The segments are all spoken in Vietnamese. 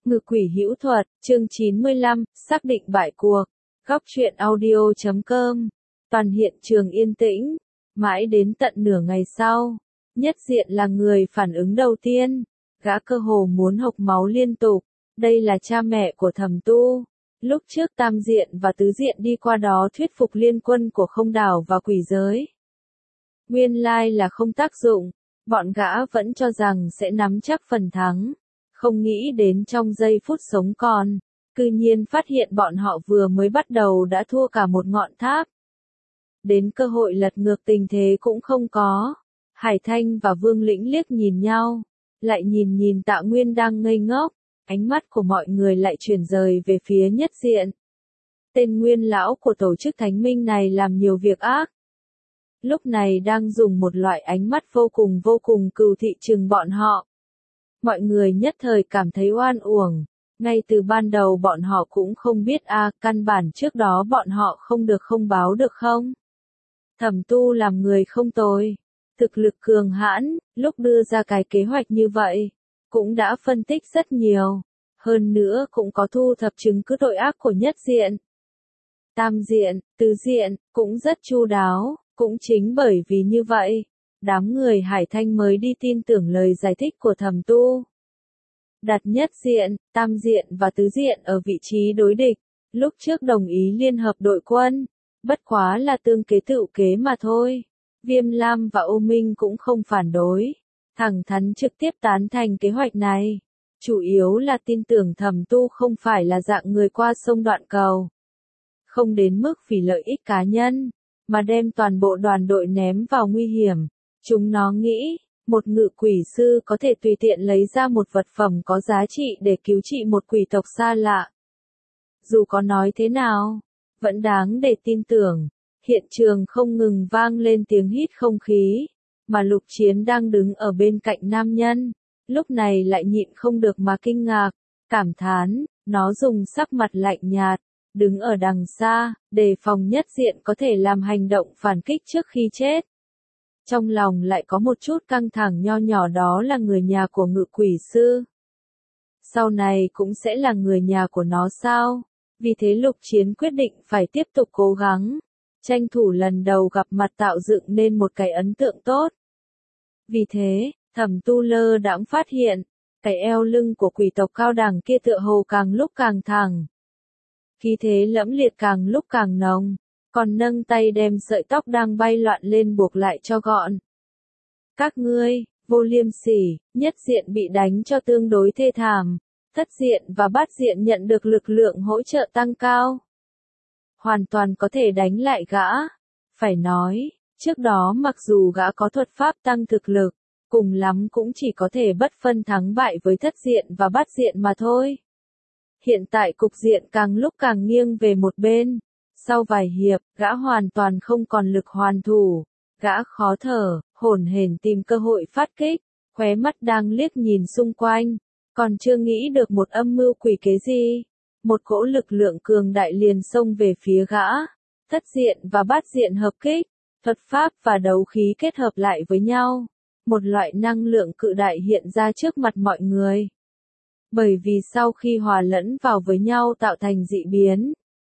Ngự quỷ hữu thuật, chương 95, xác định bại cuộc. Góc truyện audio.com. Toàn hiện trường yên tĩnh. Mãi đến tận nửa ngày sau, Nhất Diện là người phản ứng đầu tiên. Gã cơ hồ muốn hộc máu liên tục. Đây là cha mẹ của Thẩm Tu. Lúc trước Tam Diện và Tứ Diện đi qua đó thuyết phục liên quân của Không Đảo và Quỷ Giới. Nguyên lai là không tác dụng. Bọn gã vẫn cho rằng sẽ nắm chắc phần thắng. Không nghĩ đến trong giây phút sống còn, cư nhiên phát hiện bọn họ vừa mới bắt đầu đã thua cả một ngọn tháp. Đến cơ hội lật ngược tình thế cũng không có. Hải Thanh và Vương Lĩnh liếc nhìn nhau, lại nhìn Tạ Nguyên đang ngây ngốc, ánh mắt của mọi người lại chuyển rời về phía Nhất Diện. Tên nguyên lão của tổ chức Thánh Minh này làm nhiều việc ác. Lúc này đang dùng một loại ánh mắt vô cùng cừu thị trừng bọn họ. Mọi người nhất thời cảm thấy oan uổng, ngay từ ban đầu bọn họ cũng không biết căn bản trước đó bọn họ không được không báo được không. Thẩm Tu làm người không tồi, thực lực cường hãn, lúc đưa ra cái kế hoạch như vậy, cũng đã phân tích rất nhiều, hơn nữa cũng có thu thập chứng cứ tội ác của Nhất Diện. Tam Diện, Tứ Diện, cũng rất chu đáo, cũng chính bởi vì như vậy. Đám người Hải Thanh mới đi tin tưởng lời giải thích của Thẩm Tu. Đặt Nhất Diện, Tam Diện và Tứ Diện ở vị trí đối địch, lúc trước đồng ý liên hợp đội quân, bất quá là tương kế tựu kế mà thôi. Viêm Lam và Ô Minh cũng không phản đối, thẳng thắn trực tiếp tán thành kế hoạch này. Chủ yếu là tin tưởng Thẩm Tu không phải là dạng người qua sông đoạn cầu. Không đến mức vì lợi ích cá nhân, mà đem toàn bộ đoàn đội ném vào nguy hiểm. Chúng nó nghĩ, một ngự quỷ sư có thể tùy tiện lấy ra một vật phẩm có giá trị để cứu trị một quỷ tộc xa lạ. Dù có nói thế nào, vẫn đáng để tin tưởng. Hiện trường không ngừng vang lên tiếng hít không khí, mà Lục Chiến đang đứng ở bên cạnh nam nhân, lúc này lại nhịn không được mà kinh ngạc, cảm thán, nó dùng sắc mặt lạnh nhạt, đứng ở đằng xa, đề phòng Nhất Diện có thể làm hành động phản kích trước khi chết. Trong lòng lại có một chút căng thẳng nho nhỏ, đó là người nhà của ngự quỷ sư. Sau này cũng sẽ là người nhà của nó sao? Vì thế Lục Chiến quyết định phải tiếp tục cố gắng, tranh thủ lần đầu gặp mặt tạo dựng nên một cái ấn tượng tốt. Vì thế, Thẩm Tu lơ đãng phát hiện, cái eo lưng của quỷ tộc cao đẳng kia tựa hồ càng lúc càng thẳng. Khí thế lẫm liệt càng lúc càng nồng, còn nâng tay đem sợi tóc đang bay loạn lên buộc lại cho gọn. Các ngươi, vô liêm sỉ, Nhất Diện bị đánh cho tương đối thê thảm, Thất Diện và Bát Diện nhận được lực lượng hỗ trợ tăng cao. Hoàn toàn có thể đánh lại gã. Phải nói, trước đó mặc dù gã có thuật pháp tăng thực lực, cùng lắm cũng chỉ có thể bất phân thắng bại với Thất Diện và Bát Diện mà thôi. Hiện tại cục diện càng lúc càng nghiêng về một bên. Sau vài hiệp, gã hoàn toàn không còn lực hoàn thủ. Gã khó thở, hổn hển tìm cơ hội phát kích, khóe mắt đang liếc nhìn xung quanh. Còn chưa nghĩ được một âm mưu quỷ kế gì. Một cỗ lực lượng cường đại liền xông về phía gã. Thất Diện và Bát Diện hợp kích, thuật pháp và đấu khí kết hợp lại với nhau. Một loại năng lượng cự đại hiện ra trước mặt mọi người. Bởi vì sau khi hòa lẫn vào với nhau tạo thành dị biến,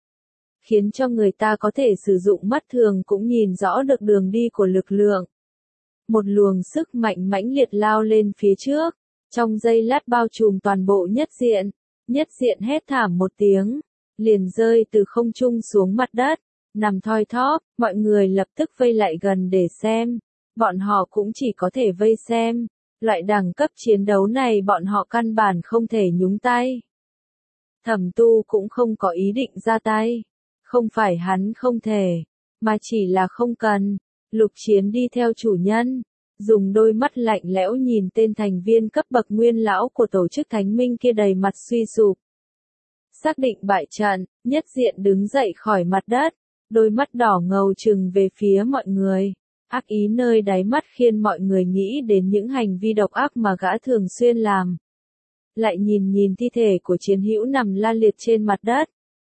khiến cho người ta có thể sử dụng mắt thường cũng nhìn rõ được đường đi của lực lượng. Một luồng sức mạnh mãnh liệt lao lên phía trước, trong giây lát bao trùm toàn bộ Nhất Diện. Nhất Diện hét thảm một tiếng, liền rơi từ không trung xuống mặt đất, nằm thoi thóp, mọi người lập tức vây lại gần để xem. Bọn họ cũng chỉ có thể vây xem. Loại đẳng cấp chiến đấu này bọn họ căn bản không thể nhúng tay. Thẩm Tu cũng không có ý định ra tay. Không phải hắn không thể, mà chỉ là không cần. Lục Chiến đi theo chủ nhân, dùng đôi mắt lạnh lẽo nhìn tên thành viên cấp bậc nguyên lão của tổ chức Thánh Minh kia đầy mặt suy sụp. Xác định bại trận, Nhất Diện đứng dậy khỏi mặt đất, đôi mắt đỏ ngầu trừng về phía mọi người. Ác ý nơi đáy mắt khiến mọi người nghĩ đến những hành vi độc ác mà gã thường xuyên làm. Lại nhìn thi thể của chiến hữu nằm la liệt trên mặt đất.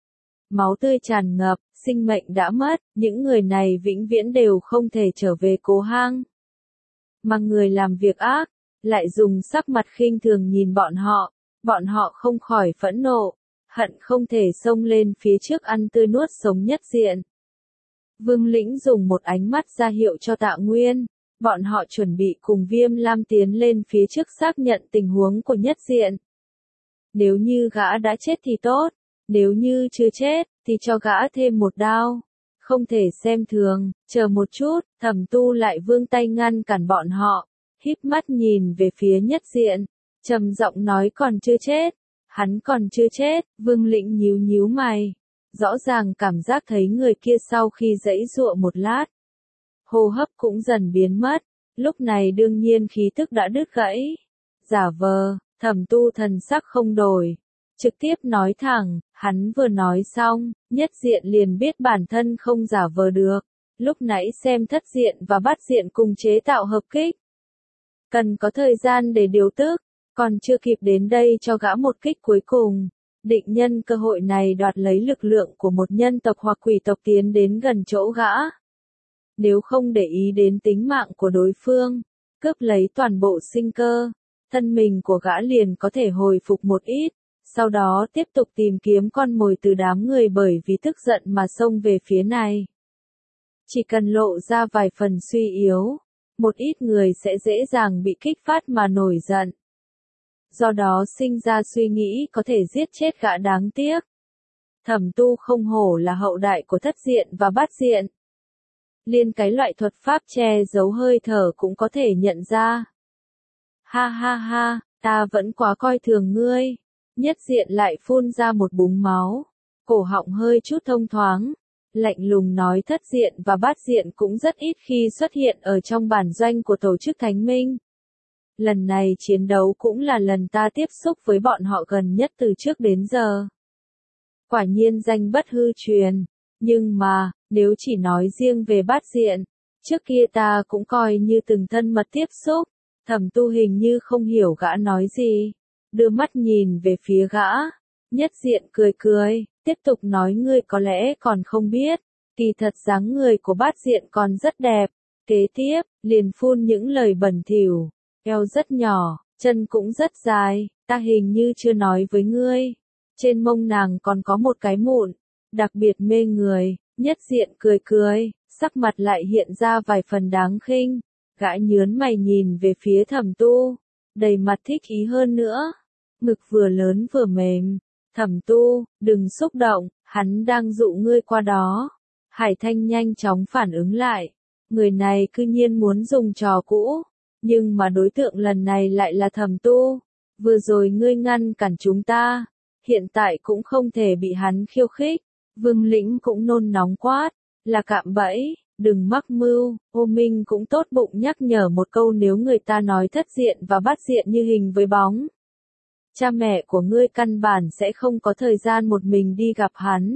Máu tươi tràn ngập, sinh mệnh đã mất, những người này vĩnh viễn đều không thể trở về cố hang. Mà người làm việc ác, lại dùng sắc mặt khinh thường nhìn bọn họ, Bọn họ không khỏi phẫn nộ, hận không thể xông lên phía trước ăn tươi nuốt sống Nhất Diện. Vương Lĩnh dùng một ánh mắt ra hiệu cho Tạ Nguyên, bọn họ chuẩn bị cùng Viêm Lam tiến lên phía trước xác nhận tình huống của Nhất Diện. Nếu như gã đã chết thì tốt, nếu như chưa chết, thì cho gã thêm một đao. Không thể xem thường, chờ một chút, Thẩm Tu lại vươn tay ngăn cản bọn họ, híp mắt nhìn về phía Nhất Diện, trầm giọng nói còn chưa chết, hắn còn chưa chết. Vương Lĩnh nhíu nhíu mày, rõ ràng cảm giác thấy người kia sau khi giãy giụa một lát, hô hấp cũng dần biến mất, lúc này đương nhiên khí tức đã đứt gãy. Giả vờ, Thẩm Tu thần sắc không đổi, trực tiếp nói thẳng, hắn vừa nói xong, Nhất Diện liền biết bản thân không giả vờ được, lúc nãy xem Thất Diện và Bát Diện cùng chế tạo hợp kích. Cần có thời gian để điều tức, còn chưa kịp đến đây cho gã một kích cuối cùng, định nhân cơ hội này đoạt lấy lực lượng của một nhân tộc hoặc quỷ tộc tiến đến gần chỗ gã. Nếu không để ý đến tính mạng của đối phương, cướp lấy toàn bộ sinh cơ, thân mình của gã liền có thể hồi phục một ít, sau đó tiếp tục tìm kiếm con mồi từ đám người bởi vì tức giận mà xông về phía này. Chỉ cần lộ ra vài phần suy yếu, một ít người sẽ dễ dàng bị kích phát mà nổi giận. Do đó sinh ra suy nghĩ có thể giết chết gã đáng tiếc. Thẩm Tu không hổ là hậu đại của Thất Diện và Bát Diện. Liên cái loại thuật pháp che giấu hơi thở cũng có thể nhận ra. Ha ha ha, ta vẫn quá coi thường ngươi. Nhất Diện lại phun ra một búng máu, cổ họng hơi chút thông thoáng, lạnh lùng nói Thất Diện và Bát Diện cũng rất ít khi xuất hiện ở trong bản doanh của tổ chức Thánh Minh. Lần này chiến đấu cũng là lần ta tiếp xúc với bọn họ gần nhất từ trước đến giờ. Quả nhiên danh bất hư truyền, nhưng mà, nếu chỉ nói riêng về Bát Diện, trước kia ta cũng coi như từng thân mật tiếp xúc. Thẩm Tu hình như không hiểu gã nói gì, đưa mắt nhìn về phía gã. Nhất Diện cười cười, tiếp tục nói ngươi có lẽ còn không biết, kỳ thật dáng người của Bát Diện còn rất đẹp. Kế tiếp, liền phun những lời bẩn thỉu, eo rất nhỏ, chân cũng rất dài, ta hình như chưa nói với ngươi. Trên mông nàng còn có một cái mụn, đặc biệt mê người. Nhất Diện cười cười, sắc mặt lại hiện ra vài phần đáng khinh. Gã nhớn mày nhìn về phía Thẩm Tu, đầy mặt thích ý hơn nữa. Ngực vừa lớn vừa mềm. Thẩm Tu, đừng xúc động, hắn đang dụ ngươi qua đó. Hải Thanh nhanh chóng phản ứng lại. Người này cư nhiên muốn dùng trò cũ. Nhưng mà đối tượng lần này lại là Thẩm Tu. Vừa rồi ngươi ngăn cản chúng ta. Hiện tại cũng không thể bị hắn khiêu khích. Vương Lĩnh cũng nôn nóng quát. Là cạm bẫy. Đừng mắc mưu. Ô Minh cũng tốt bụng nhắc nhở một câu nếu người ta nói Thất Diện và Bát Diện như hình với bóng. Cha mẹ của ngươi căn bản sẽ không có thời gian một mình đi gặp hắn.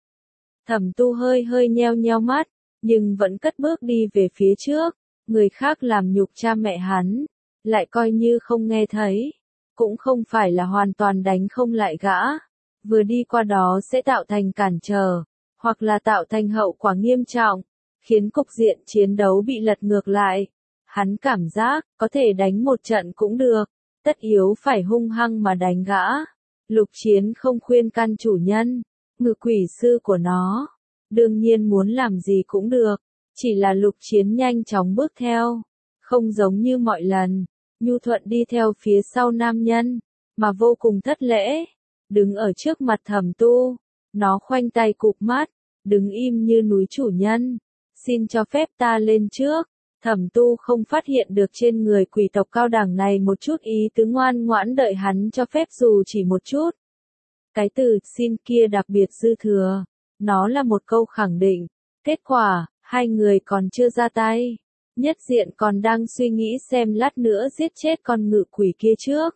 Thẩm Tu hơi hơi nheo nheo mắt, nhưng vẫn cất bước đi về phía trước. Người khác làm nhục cha mẹ hắn, lại coi như không nghe thấy. Cũng không phải là hoàn toàn đánh không lại gã. Vừa đi qua đó sẽ tạo thành cản trở, hoặc là tạo thành hậu quả nghiêm trọng, khiến cục diện chiến đấu bị lật ngược lại. Hắn cảm giác, có thể đánh một trận cũng được, tất yếu phải hung hăng mà đánh gã. Lục Chiến không khuyên can chủ nhân, ngự quỷ sư của nó. Đương nhiên muốn làm gì cũng được, chỉ là Lục Chiến nhanh chóng bước theo. Không giống như mọi lần, nhu thuận đi theo phía sau nam nhân, mà vô cùng thất lễ. Đứng ở trước mặt Thẩm Tu, nó khoanh tay cụp mắt, đứng im như núi chủ nhân. Xin cho phép ta lên trước. Thẩm Tu không phát hiện được trên người quỷ tộc cao đẳng này một chút ý tứ ngoan ngoãn đợi hắn cho phép dù chỉ một chút. Cái từ xin kia đặc biệt dư thừa. Nó là một câu khẳng định. Kết quả, hai người còn chưa ra tay. Nhất Diện còn đang suy nghĩ xem lát nữa giết chết con ngự quỷ kia trước.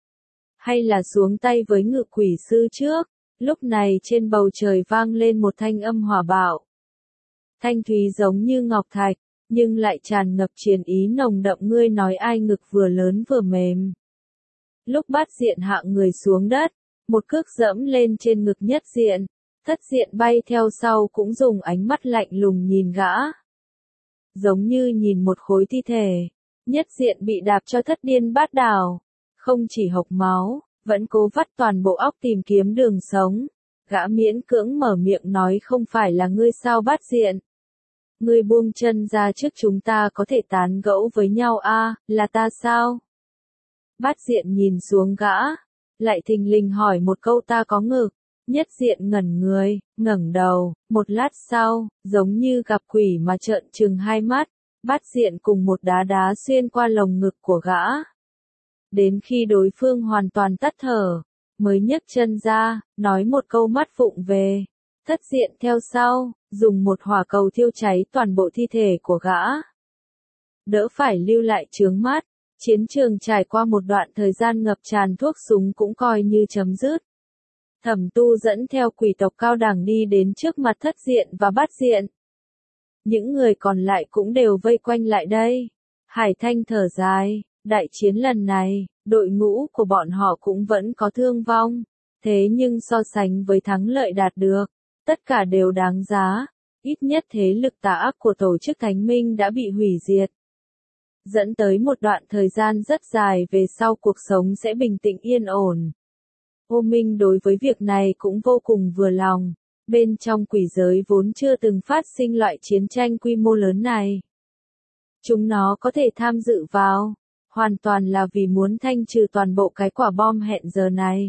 Hay là xuống tay với ngự quỷ sư trước. Lúc này trên bầu trời vang lên một thanh âm hỏa bạo. Thanh thúy giống như ngọc thạch, nhưng lại tràn ngập chiến ý nồng đậm. Ngươi nói ai ngực vừa lớn vừa mềm. Lúc Bát Diện hạ người xuống đất, một cước dẫm lên trên ngực Nhất Diện. Thất Diện bay theo sau cũng dùng ánh mắt lạnh lùng nhìn gã. Giống như nhìn một khối thi thể. Nhất Diện bị đạp cho thất điên bát đảo. Không chỉ hộc máu, vẫn cố vắt toàn bộ óc tìm kiếm đường sống. Gã miễn cưỡng mở miệng nói không phải là ngươi sao Bát Diện. Ngươi buông chân ra trước chúng ta có thể tán gẫu với nhau là ta sao? Bát Diện nhìn xuống gã, lại thình lình hỏi một câu ta có ngực. Nhất Diện ngẩn người, ngẩng đầu, một lát sau, giống như gặp quỷ mà trợn trừng hai mắt, Bát Diện cùng một đá đá xuyên qua lồng ngực của gã. Đến khi đối phương hoàn toàn tắt thở, mới nhấc chân ra, nói một câu mắt vụng về. Thất Diện theo sau, dùng một hỏa cầu thiêu cháy toàn bộ thi thể của gã. Đỡ phải lưu lại chướng mắt, chiến trường trải qua một đoạn thời gian ngập tràn thuốc súng cũng coi như chấm dứt. Thẩm Tu dẫn theo quỷ tộc cao đẳng đi đến trước mặt Thất Diện và Bát Diện. Những người còn lại cũng đều vây quanh lại đây. Hải Thanh thở dài, đại chiến lần này, đội ngũ của bọn họ cũng vẫn có thương vong. Thế nhưng so sánh với thắng lợi đạt được, tất cả đều đáng giá. Ít nhất thế lực tà ác của tổ chức Thánh Minh đã bị hủy diệt. Dẫn tới một đoạn thời gian rất dài về sau cuộc sống sẽ bình tĩnh yên ổn. Ô Minh đối với việc này cũng vô cùng vừa lòng. Bên trong quỷ giới vốn chưa từng phát sinh loại chiến tranh quy mô lớn này. Chúng nó có thể tham dự vào, hoàn toàn là vì muốn thanh trừ toàn bộ cái quả bom hẹn giờ này.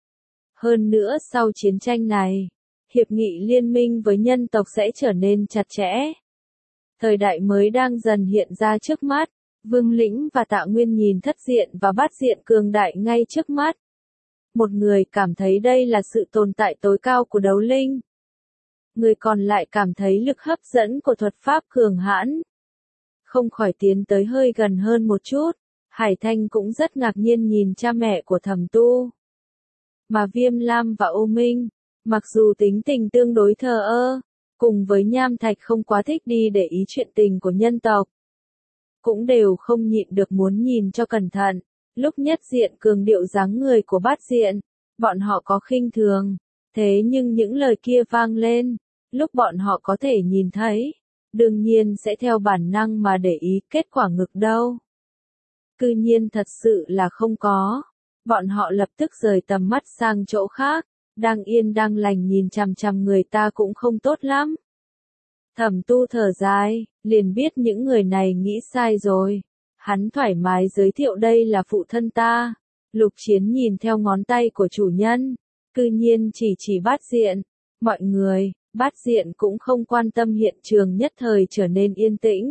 Hơn nữa sau chiến tranh này, hiệp nghị liên minh với nhân tộc sẽ trở nên chặt chẽ. Thời đại mới đang dần hiện ra trước mắt, Vương Lĩnh và Tạ Nguyên nhìn Thất Diện và Bát Diện cường đại ngay trước mắt. Một người cảm thấy đây là sự tồn tại tối cao của đấu linh. Người còn lại cảm thấy lực hấp dẫn của thuật pháp cường hãn. Không khỏi tiến tới hơi gần hơn một chút, Hải Thanh cũng rất ngạc nhiên nhìn cha mẹ của Thẩm Tu. Mà Viêm Lam và Ô Minh, mặc dù tính tình tương đối thờ ơ, cùng với Nham Thạch không quá thích đi để ý chuyện tình của nhân tộc, cũng đều không nhịn được muốn nhìn cho cẩn thận. Lúc Nhất Diện cường điệu dáng người của Bát Diện, bọn họ có khinh thường, thế nhưng những lời kia vang lên, lúc bọn họ có thể nhìn thấy, đương nhiên sẽ theo bản năng mà để ý kết quả ngực đâu. Cư nhiên thật sự là không có. Bọn họ lập tức rời tầm mắt sang chỗ khác, đang yên đang lành nhìn chằm chằm người ta cũng không tốt lắm. Thẩm Tu thở dài, liền biết những người này nghĩ sai rồi. Hắn thoải mái giới thiệu đây là phụ thân ta. Lục Chiến nhìn theo ngón tay của chủ nhân, cư nhiên chỉ Bát Diện. Mọi người, Bát Diện cũng không quan tâm hiện trường nhất thời trở nên yên tĩnh.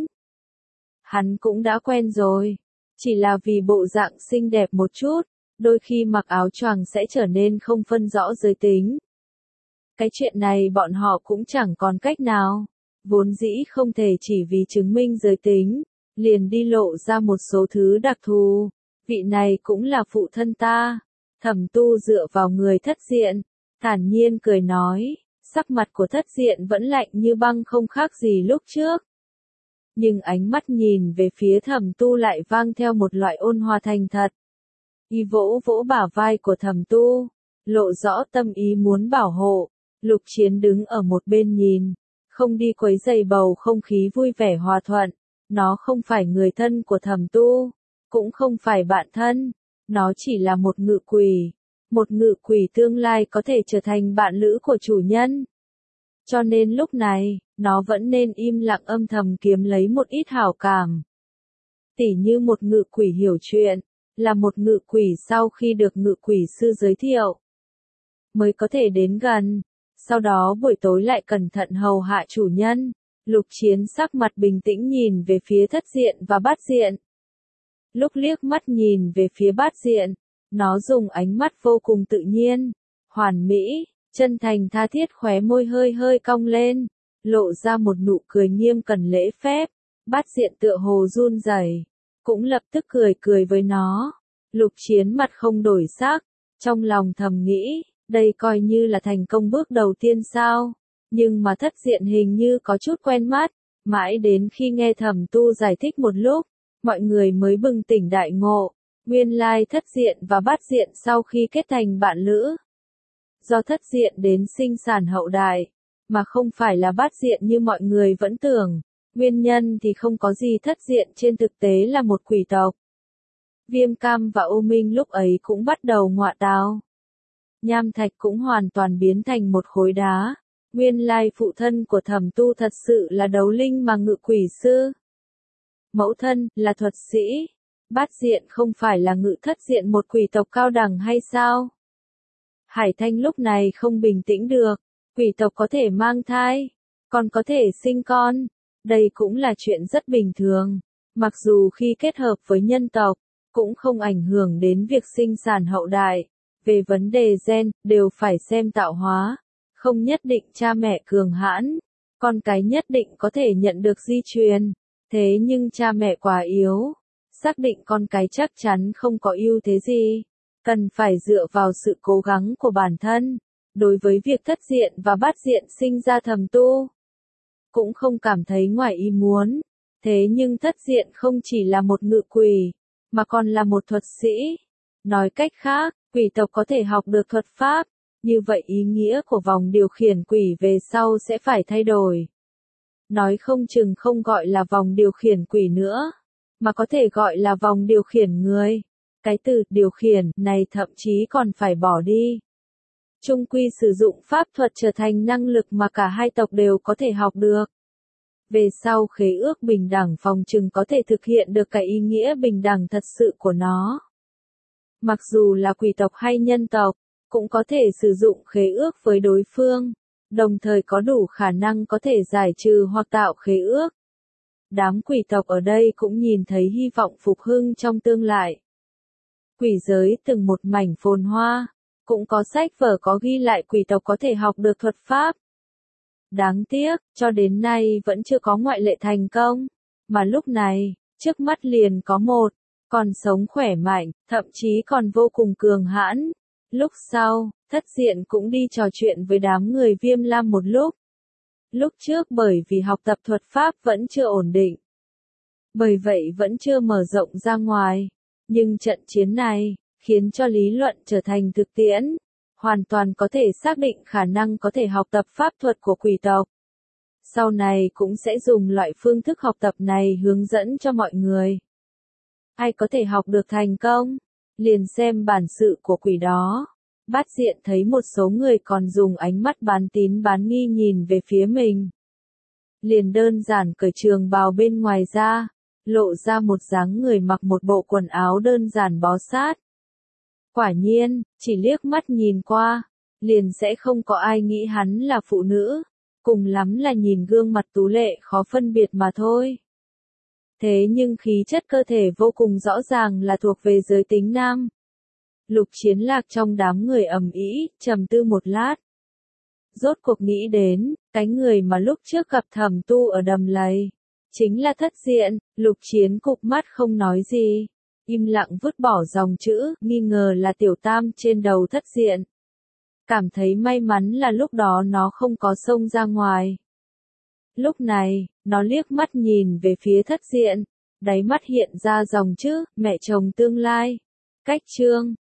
Hắn cũng đã quen rồi, chỉ là vì bộ dạng xinh đẹp một chút, đôi khi mặc áo choàng sẽ trở nên không phân rõ giới tính. Cái chuyện này bọn họ cũng chẳng còn cách nào, vốn dĩ không thể chỉ vì chứng minh giới tính, liền đi lộ ra một số thứ đặc thù. Vị này cũng là phụ thân ta. Thẩm Tu dựa vào người Thất Diện, thản nhiên cười nói, sắc mặt của Thất Diện vẫn lạnh như băng không khác gì lúc trước. Nhưng ánh mắt nhìn về phía Thẩm Tu lại vang theo một loại ôn hòa thành thật. Y vỗ vỗ bả vai của Thẩm Tu, lộ rõ tâm ý muốn bảo hộ. Lục Chiến đứng ở một bên nhìn, không đi quấy rầy bầu không khí vui vẻ hòa thuận. Nó không phải người thân của Thẩm Tu, cũng không phải bạn thân, nó chỉ là một ngự quỷ. Một ngự quỷ tương lai có thể trở thành bạn lữ của chủ nhân. Cho nên lúc này, nó vẫn nên im lặng âm thầm kiếm lấy một ít hảo cảm. Tỉ như một ngự quỷ hiểu chuyện, là một ngự quỷ sau khi được ngự quỷ sư giới thiệu, mới có thể đến gần, sau đó buổi tối lại cẩn thận hầu hạ chủ nhân. Lục Chiến sắc mặt bình tĩnh nhìn về phía Thất Diện và Bát Diện. Lúc liếc mắt nhìn về phía Bát Diện, nó dùng ánh mắt vô cùng tự nhiên, hoàn mỹ, chân thành tha thiết, khóe môi hơi hơi cong lên, lộ ra một nụ cười nghiêm cẩn lễ phép. Bát Diện tựa hồ run rẩy, cũng lập tức cười với nó. Lục Chiến mặt không đổi sắc, trong lòng thầm nghĩ, đây coi như là thành công bước đầu tiên sao? Nhưng mà Thất Diện hình như có chút quen mắt, mãi đến khi nghe Thẩm Tu giải thích một lúc, mọi người mới bừng tỉnh đại ngộ, nguyên lai Thất Diện và Bát Diện sau khi kết thành bạn lữ. Do Thất Diện đến sinh sản hậu đại, mà không phải là Bát Diện như mọi người vẫn tưởng, nguyên nhân thì không có gì, Thất Diện trên thực tế là một quỷ tộc. Viêm Cam và Ô Minh lúc ấy cũng bắt đầu ngọa tào. Nham thạch cũng hoàn toàn biến thành một khối đá. Nguyên lai phụ thân của Thẩm Tu thật sự là đấu linh mà ngự quỷ sư. Mẫu thân là thuật sĩ. Bát Diện không phải là ngự thất diện một quỷ tộc cao đẳng hay sao? Hải Thanh lúc này không bình tĩnh được. Quỷ tộc có thể mang thai, còn có thể sinh con. Đây cũng là chuyện rất bình thường. Mặc dù khi kết hợp với nhân tộc, cũng không ảnh hưởng đến việc sinh sản hậu đại. Về vấn đề gen, đều phải xem tạo hóa. Không nhất định cha mẹ cường hãn, con cái nhất định có thể nhận được di truyền. Thế nhưng cha mẹ quá yếu, xác định con cái chắc chắn không có ưu thế gì. Cần phải dựa vào sự cố gắng của bản thân. Đối với việc Thất Diện và Bát Diện sinh ra Thẩm Tu, cũng không cảm thấy ngoài ý muốn. Thế nhưng Thất Diện không chỉ là một ngự quỷ, mà còn là một thuật sĩ. Nói cách khác, quỷ tộc có thể học được thuật pháp, như vậy ý nghĩa của vòng điều khiển quỷ về sau sẽ phải thay đổi. Nói không chừng không gọi là vòng điều khiển quỷ nữa, mà có thể gọi là vòng điều khiển người. Cái từ điều khiển này thậm chí còn phải bỏ đi. Chung quy sử dụng pháp thuật trở thành năng lực mà cả hai tộc đều có thể học được. Về sau khế ước bình đẳng phòng chừng có thể thực hiện được cái ý nghĩa bình đẳng thật sự của nó. Mặc dù là quỷ tộc hay nhân tộc, cũng có thể sử dụng khế ước với đối phương, đồng thời có đủ khả năng có thể giải trừ hoặc tạo khế ước. Đám quỷ tộc ở đây cũng nhìn thấy hy vọng phục hưng trong tương lai. Quỷ giới từng một mảnh phồn hoa, cũng có sách vở có ghi lại quỷ tộc có thể học được thuật pháp. Đáng tiếc, cho đến nay vẫn chưa có ngoại lệ thành công, mà lúc này, trước mắt liền có một, còn sống khỏe mạnh, thậm chí còn vô cùng cường hãn. Lúc sau, Thất Diện cũng đi trò chuyện với đám người Viêm Lam một lúc. Lúc trước bởi vì học tập thuật pháp vẫn chưa ổn định, bởi vậy vẫn chưa mở rộng ra ngoài. Nhưng trận chiến này, khiến cho lý luận trở thành thực tiễn, hoàn toàn có thể xác định khả năng có thể học tập pháp thuật của quỷ tộc. Sau này cũng sẽ dùng loại phương thức học tập này hướng dẫn cho mọi người. Ai có thể học được thành công, liền xem bản sự của quỷ đó. Bát Diện thấy một số người còn dùng ánh mắt bán tín bán nghi nhìn về phía mình. Liền đơn giản cởi trường bào bên ngoài ra, lộ ra một dáng người mặc một bộ quần áo đơn giản bó sát. Quả nhiên, chỉ liếc mắt nhìn qua, liền sẽ không có ai nghĩ hắn là phụ nữ, cùng lắm là nhìn gương mặt tú lệ khó phân biệt mà thôi. Thế nhưng khí chất cơ thể vô cùng rõ ràng là thuộc về giới tính nam. Lục Chiến Lạc trong đám người ầm ĩ, trầm tư một lát. Rốt cuộc nghĩ đến, cái người mà lúc trước gặp Thẩm Tu ở đầm lầy, chính là Thất Diện. Lục Chiến cụp mắt không nói gì, im lặng vứt bỏ dòng chữ, nghi ngờ là tiểu tam trên đầu Thất Diện. Cảm thấy may mắn là lúc đó nó không có xông ra ngoài. Lúc này, nó liếc mắt nhìn về phía Thất Diện, đáy mắt hiện ra dòng chữ, mẹ chồng tương lai. Cách chương